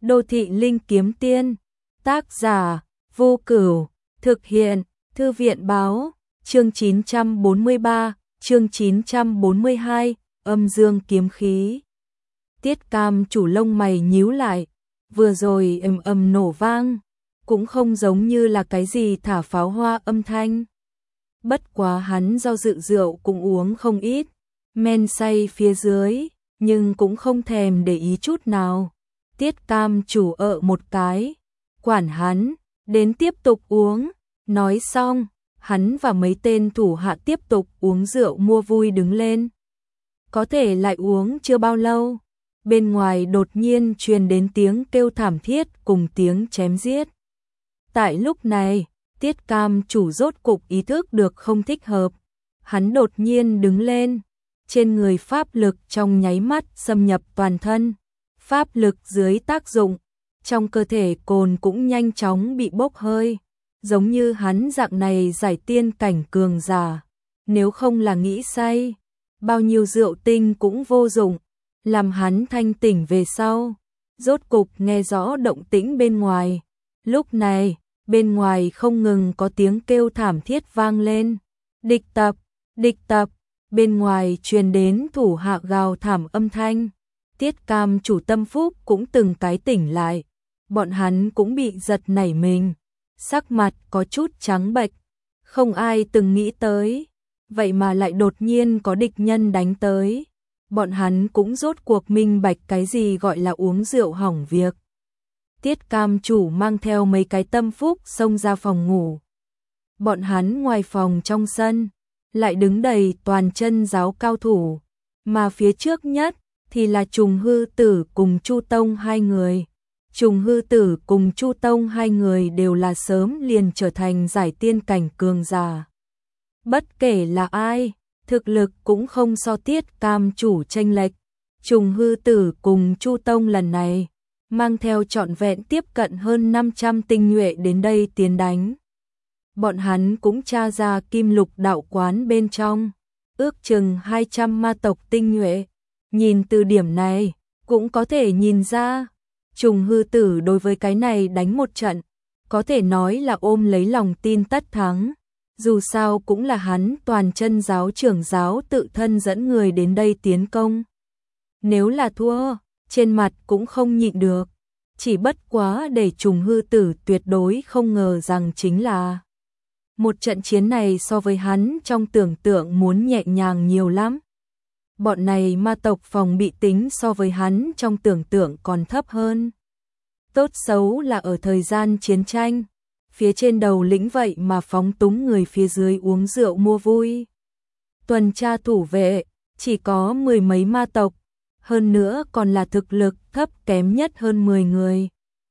Đô thị linh kiếm tiên. Tác giả Vô Cửu. Thực hiện Thư viện báo. Chương 943, chương 942, âm dương kiếm khí. Tiết Cam chủ lông mày nhíu lại, vừa rồi ầm ầm nổ vang, cũng không giống như là cái gì thả pháo hoa âm thanh. Bất quá hắn do dự rượu cũng uống không ít, men say phía dưới, nhưng cũng không thèm để ý chút nào. Tiết Cam chủ một cái, quản hắn, đến tiếp tục uống. Nói xong, hắn và mấy tên thủ hạ tiếp tục uống rượu mua vui đứng lên. Có thể lại uống chưa bao lâu, bên ngoài đột nhiên truyền đến tiếng kêu thảm thiết cùng tiếng chém giết. Tại lúc này, Tiết Cam chủ rốt cục ý thức được không thích hợp. Hắn đột nhiên đứng lên, trên người pháp lực trong nháy mắt xâm nhập toàn thân. Pháp lực dưới tác dụng, trong cơ thể cồn cũng nhanh chóng bị bốc hơi. Giống như hắn dạng này giải tiên cảnh cường giả, nếu không là nghĩ say, bao nhiêu rượu tinh cũng vô dụng. Làm hắn thanh tỉnh về sau, rốt cục nghe rõ động tĩnh bên ngoài. Lúc này, bên ngoài không ngừng có tiếng kêu thảm thiết vang lên. Địch tập, bên ngoài truyền đến thủ hạ gào thảm âm thanh. Tiết Cam chủ tâm phúc cũng từng cái tỉnh lại, bọn hắn cũng bị giật nảy mình, sắc mặt có chút trắng bệch, không ai từng nghĩ tới, vậy mà lại đột nhiên có địch nhân đánh tới. Bọn hắn cũng rốt cuộc minh bạch cái gì gọi là uống rượu hỏng việc. Tiết Cam chủ mang theo mấy cái tâm phúc xông ra phòng ngủ. Bọn hắn ngoài phòng trong sân, lại đứng đầy toàn chân giáo cao thủ, mà phía trước nhất thì là Trùng Hư Tử cùng Chu Tông hai người. Trùng Hư Tử cùng Chu Tông hai người đều là sớm liền trở thành giải tiên cảnh cường giả. Bất kể là ai, thực lực cũng không so Tiết Cam chủ chênh lệch. Trùng Hư Tử cùng Chu Tông lần này mang theo trọn vẹn tiếp cận hơn 500 tinh nhuệ đến đây tiến đánh. Bọn hắn cũng tra ra Kim Lục đạo quán bên trong, ước chừng 200 ma tộc tinh nhuệ. Nhìn từ điểm này, cũng có thể nhìn ra, Trùng Hư Tử đối với cái này đánh một trận, có thể nói là ôm lấy lòng tin tất thắng. Dù sao cũng là hắn toàn chân giáo trưởng giáo tự thân dẫn người đến đây tiến công. Nếu là thua, trên mặt cũng không nhịn được. Chỉ bất quá để Trùng Hư Tử tuyệt đối không ngờ rằng chính là một trận chiến này so với hắn trong tưởng tượng muốn nhẹ nhàng nhiều lắm. Bọn này ma tộc phòng bị tính so với hắn trong tưởng tượng còn thấp hơn. Tốt xấu là ở thời gian chiến tranh, phía trên đầu lĩnh vậy mà phóng túng người phía dưới uống rượu mua vui. Tuần tra thủ vệ, chỉ có 10 mấy ma tộc, hơn nữa còn là thực lực thấp kém nhất hơn 10 người.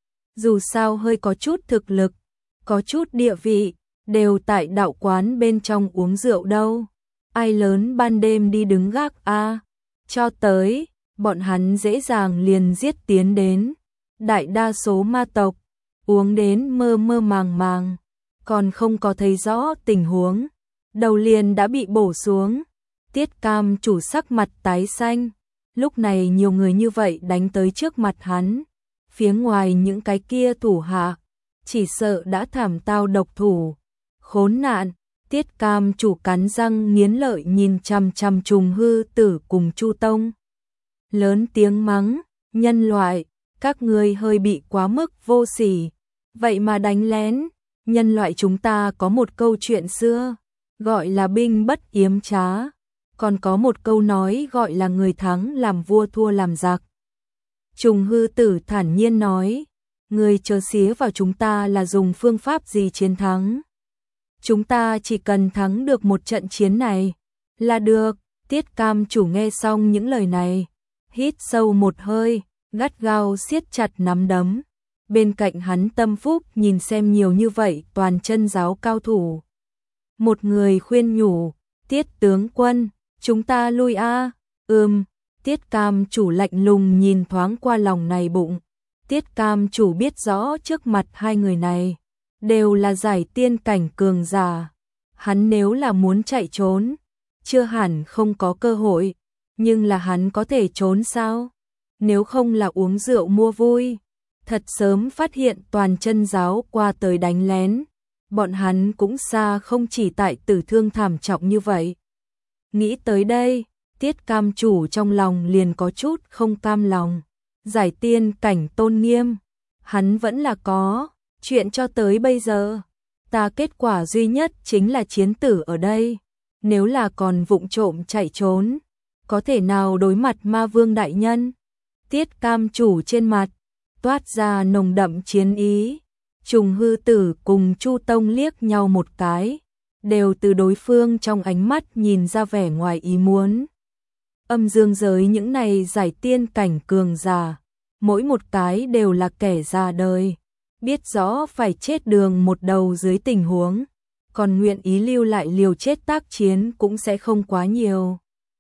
Dù sao hơi có chút thực lực, có chút địa vị, đều tại đạo quán bên trong uống rượu đâu. Ai lớn ban đêm đi đứng gác a? Cho tới, bọn hắn dễ dàng liền giết tiến đến. Đại đa số ma tộc uống đến mơ mơ màng màng, còn không có thấy rõ tình huống, đầu liền đã bị bổ xuống. Tiết Cam chủ sắc mặt tái xanh, lúc này nhiều người như vậy đánh tới trước mặt hắn, phía ngoài những cái kia thủ hạ, chỉ sợ đã thảm tao độc thủ. Khốn nạn. Tiết Cam chủ cắn răng nghiến lợi nhìn chằm chằm Trùng Hư Tử cùng Chu Tông. Lớn tiếng mắng, nhân loại, các ngươi hơi bị quá mức vô sỉ, vậy mà đánh lén. Nhân loại chúng ta có một câu chuyện xưa, gọi là binh bất yếm trá, còn có một câu nói gọi là người thắng làm vua thua làm giặc. Trùng Hư Tử thản nhiên nói, người chờ xía vào chúng ta là dùng phương pháp gì chiến thắng. Chúng ta chỉ cần thắng được một trận chiến này là được. Tiết Cam chủ nghe xong những lời này, hít sâu một hơi, gắt gao siết chặt nắm đấm. Bên cạnh hắn tâm phúc nhìn xem nhiều như vậy toàn chân giáo cao thủ. Một người khuyên nhủ, Tiết tướng quân, chúng ta lui a. Tiết Cam chủ lạnh lùng nhìn thoáng qua lòng này bụng. Tiết Cam chủ biết rõ trước mặt hai người này đều là giải tiên cảnh cường giả. Hắn nếu là muốn chạy trốn, chưa hẳn không có cơ hội, nhưng là hắn có thể trốn sao? Nếu không là uống rượu mua vui, thật sớm phát hiện toàn chân giáo qua tới đánh lén. Bọn hắn cũng xa không chỉ tại tử thương thảm trọng như vậy. Nghĩ tới đây, Tiết Cam chủ trong lòng liền có chút không cam lòng. Giải tiên cảnh tôn nghiêm, hắn vẫn là có, chuyện cho tới bây giờ. Ta kết quả duy nhất chính là chiến tử ở đây. Nếu là còn vụng trộm chạy trốn, có thể nào đối mặt ma vương đại nhân? Tiết Cam chủ trên mặt toát ra nồng đậm chiến ý. Trùng Hư Tử cùng Chu Tông liếc nhau một cái, đều từ đối phương trong ánh mắt nhìn ra vẻ ngoài ý muốn. Âm dương giới những này giải tiên cảnh cường giả, mỗi một cái đều là kẻ già đời, biết rõ phải chết đường một đầu dưới tình huống, còn nguyện ý lưu lại liều chết tác chiến cũng sẽ không quá nhiều.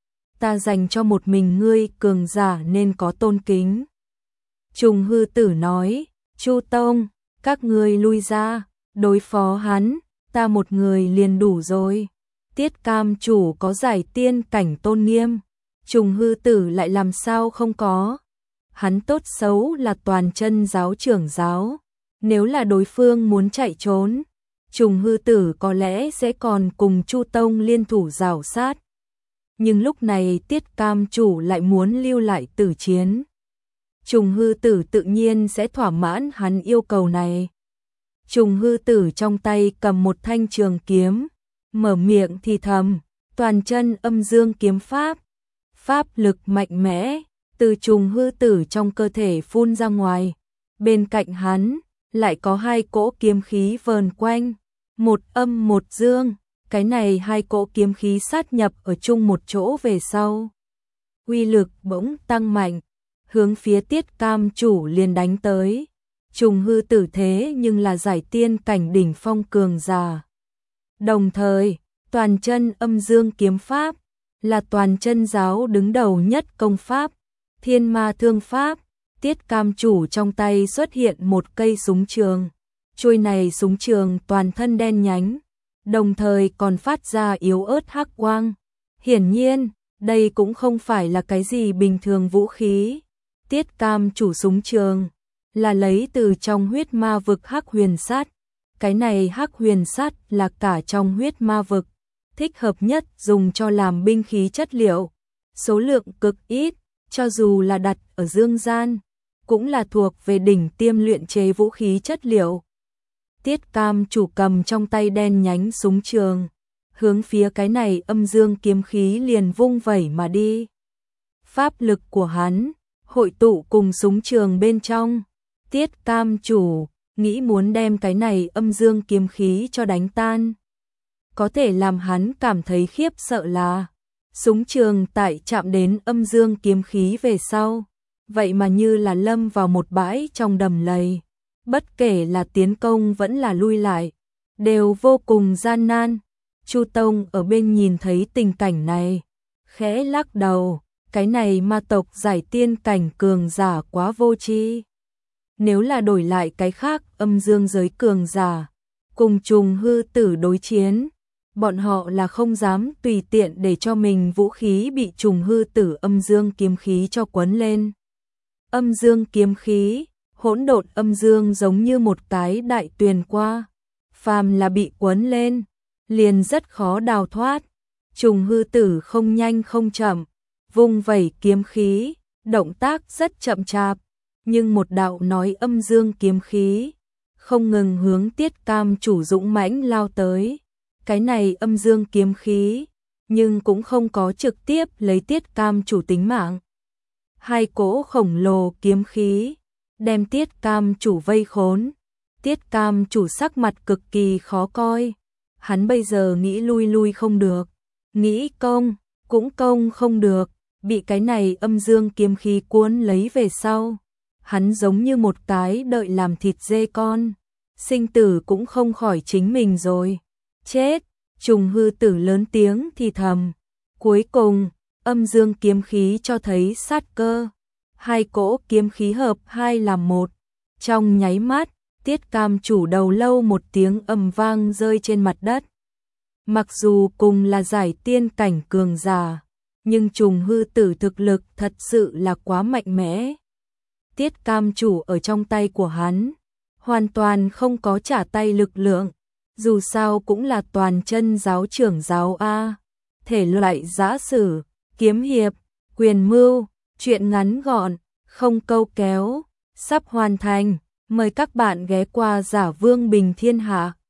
Ta dành cho một mình ngươi cường giả nên có tôn kính. Trùng Hư Tử nói, Chu Tông, các ngươi lui ra, đối phó hắn, ta một người liền đủ rồi. Tiết Cam chủ có giải tiên cảnh tôn nghiêm, Trùng Hư Tử lại làm sao không có. Hắn tốt xấu là toàn chân giáo trưởng giáo, nếu là đối phương muốn chạy trốn, Trùng Hư Tử có lẽ sẽ còn cùng Chu Tông liên thủ rào sát. Nhưng lúc này Tiết Cam chủ lại muốn lưu lại tử chiến. Trùng Hư Tử tự nhiên sẽ thỏa mãn hắn yêu cầu này. Trùng Hư Tử trong tay cầm một thanh trường kiếm, mở miệng thì thầm, toàn chân âm dương kiếm pháp. Pháp lực mạnh mẽ, từ Trùng Hư Tử trong cơ thể phun ra ngoài. Bên cạnh hắn, lại có hai cỗ kiếm khí vờn quanh, một âm một dương. Cái này hai cỗ kiếm khí sát nhập ở chung một chỗ về sau. Uy lực bỗng tăng mạnh, hướng phía Tiết Cam chủ liền đánh tới. Trùng Hư Tử thế nhưng là giải tiên cảnh đỉnh phong cường giả. Đồng thời, toàn chân âm dương kiếm pháp là toàn chân giáo đứng đầu nhất công pháp, thiên ma thương pháp. Tiết Cam chủ trong tay xuất hiện một cây súng trường. Chuôi này súng trường toàn thân đen nhánh, đồng thời còn phát ra yếu ớt hắc quang. Hiển nhiên, đây cũng không phải là cái gì bình thường vũ khí. Tiết Cam chủ súng trường là lấy từ trong huyết ma vực hắc huyền sát. Cái này hắc huyền sát là cả trong huyết ma vực, thích hợp nhất dùng cho làm binh khí chất liệu. Số lượng cực ít, cho dù là đặt ở dương gian, cũng là thuộc về đỉnh tiêm luyện chế vũ khí chất liệu. Tiết Cam chủ cầm trong tay đen nhánh súng trường, hướng phía cái này âm dương kiếm khí liền vung vẩy mà đi. Pháp lực của hắn hội tụ cùng súng trường bên trong. Tiết Cam chủ nghĩ muốn đem cái này âm dương kiếm khí cho đánh tan. Có thể làm hắn cảm thấy khiếp sợ là súng trường tại chạm đến âm dương kiếm khí về sau, vậy mà như là lâm vào một bãi trong đầm lầy. Bất kể là tiến công vẫn là lui lại, đều vô cùng gian nan. Chu Tông ở bên nhìn thấy tình cảnh này, khẽ lắc đầu, cái này ma tộc giải tiên cảnh cường giả quá vô tri. Nếu là đổi lại cái khác âm dương giới cường giả, cùng Trùng Hư Tử đối chiến, bọn họ là không dám tùy tiện để cho mình vũ khí bị Trùng Hư Tử âm dương kiếm khí cho quấn lên. Âm dương kiếm khí, hỗn độn âm dương giống như một cái đại tuyền qua, phàm là bị quấn lên, liền rất khó đào thoát. Trùng Hư Tử không nhanh không chậm, vung vẩy kiếm khí, động tác rất chậm chạp, nhưng một đạo nói âm dương kiếm khí không ngừng hướng Tiết Cam chủ dũng mãnh lao tới. Cái này âm dương kiếm khí, nhưng cũng không có trực tiếp lấy Tiết Cam chủ tính mạng. Hai cỗ khổng lồ kiếm khí đem Tiết Cam chủ vây khốn. Tiết Cam chủ sắc mặt cực kỳ khó coi. Hắn bây giờ nghĩ lui không được, nghĩ công cũng công không được, bị cái này âm dương kiếm khí cuốn lấy về sau. Hắn giống như một cái đợi làm thịt dê con, sinh tử cũng không khỏi chính mình rồi. Chết! Trùng Hư Tử lớn tiếng thì thầm. Cuối cùng, âm dương kiếm khí cho thấy sát cơ. Hai cỗ kiếm khí hợp hai làm một. Trong nháy mắt, Tiết Cam chủ đầu lâu một tiếng ầm vang rơi trên mặt đất. Mặc dù cùng là giải tiên cảnh cường giả, nhưng Trùng Hư Tử thực lực thật sự là quá mạnh mẽ. Tiết Cam Chủ ở trong tay của hắn, hoàn toàn không có trả tay lực lượng, dù sao cũng là toàn chân giáo trưởng giáo A. Thể loại giã sử, kiếm hiệp, quyền mưu, truyện ngắn gọn, không câu kéo, sắp hoàn thành, mời các bạn ghé qua Giả Vương Bình Thiên Hạ.